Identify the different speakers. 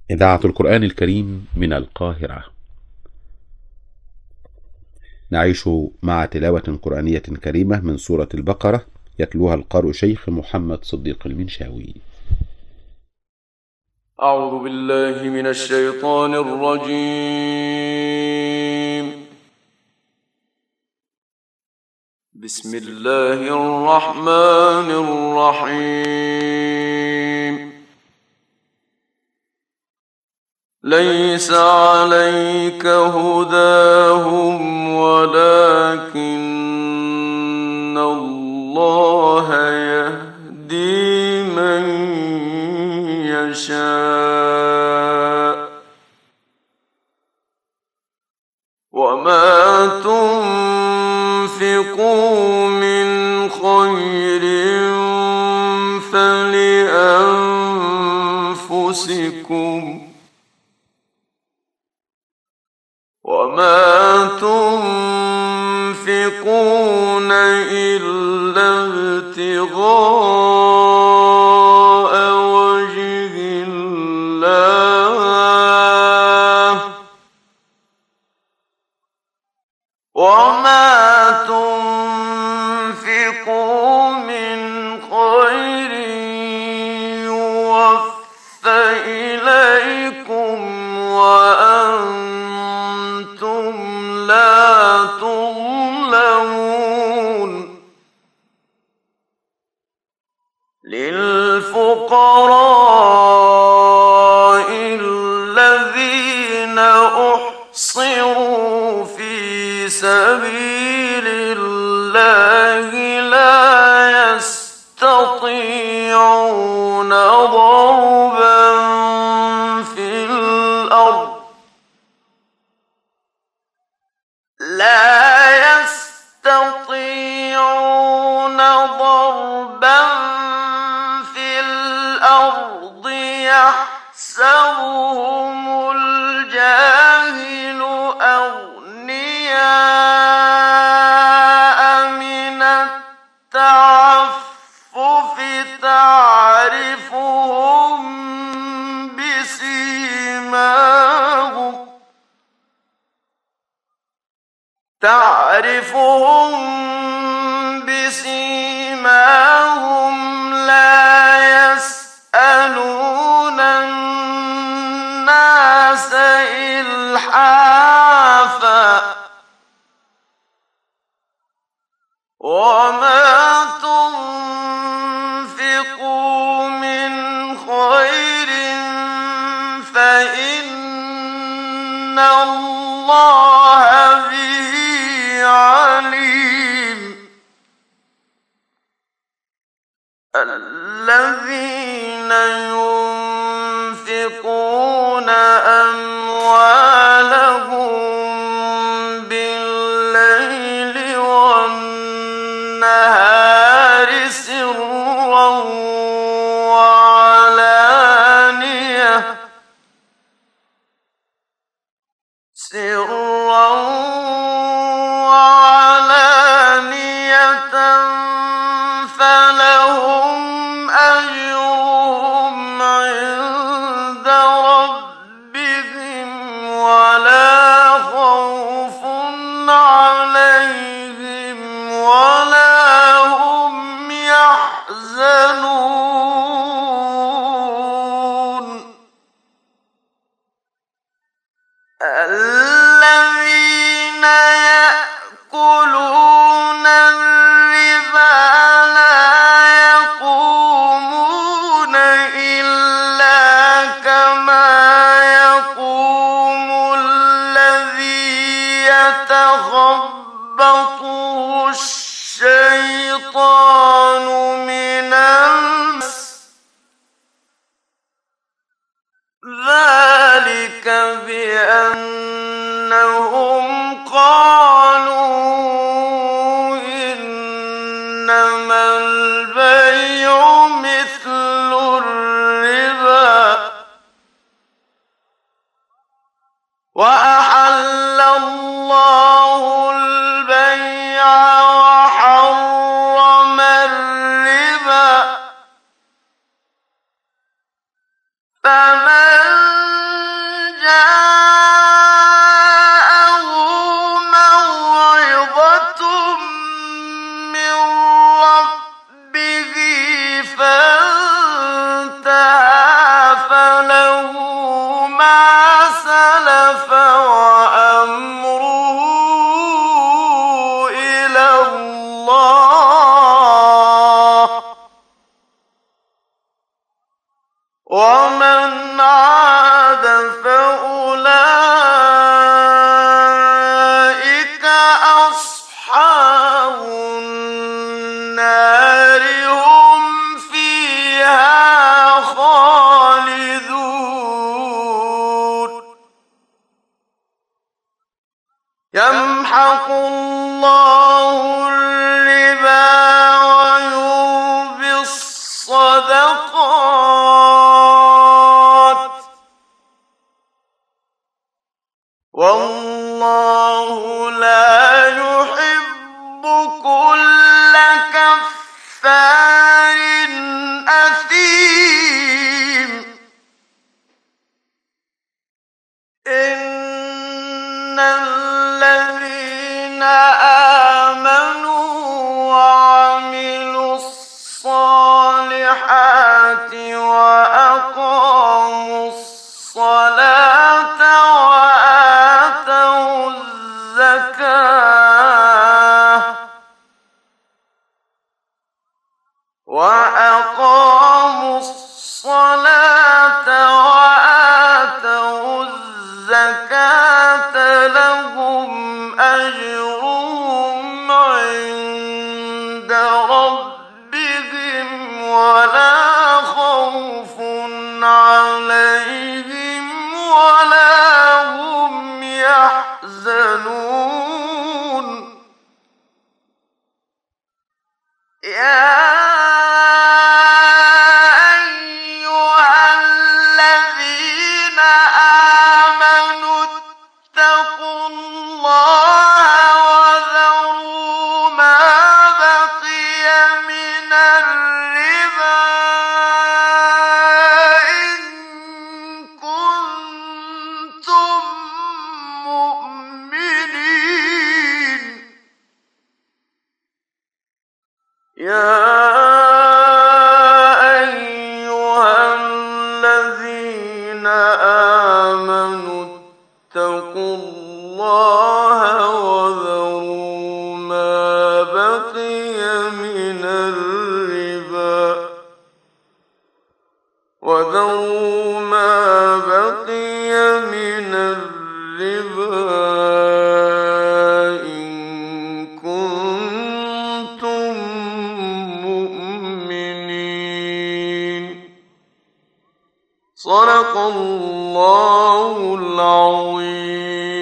Speaker 1: إذاعة القرآن الكريم من القاهرة. نعيش مع تلاوة قرآنية كريمة من سورة البقرة، يتلوها القارئ شيخ محمد صديق المنشاوي.
Speaker 2: أعوذ بالله من الشيطان الرجيم. بسم الله الرحمن الرحيم. ليس عليك هداهم ولكن الله يهدي من يشاء. وما تنفقوا من خير فلأنفسكم وما تنفقون إلا ابتغاء وجه الله وما تنفقوا من خير يوفى إليكم وأنتم لا تظلمون. للفقراء الذين أحصروا في سبيل الله لا يستطيعون ضربا في الأرض يحسبهم الجاهل أغنياء من التعفف تعرفهم بسيماهم لا يسألون الناس إلحافا. وما تنفقوا من خير فإن الله به عليم. الذين ينفقون أموالهم بالليل والنهار سرا وعلانية فلهم أجرهم عند ربهم ولا خوف عليهم ولا هم يحزنون. الذين يأكلون الربا لا يقومون إلا كما يقوم الذي يتخبطه الشيطان من المس. ذلك بأنهم قالوا إنما البيع مثل الربا وأحل الله البيع وحرم الربا فمن ما سلف وأمره إلى الله ومن عاد فأولئك أصحاب النار هم فيها خالدون يمحق الله الربا ويربي الصدقات والله لا يحب كل كفار أثيم إن الذين آمنوا وعملوا الصالحات وأقاموا الصلاة وآتوا الزكاة لهم أجرهم عند ربهم ولا خوف عليهم ولا هم يحزنون يا أيها الذين آمنوا اتقوا الله وذروا ما بقي من الربا إن كنتم مؤمنين صدق الله العظيم.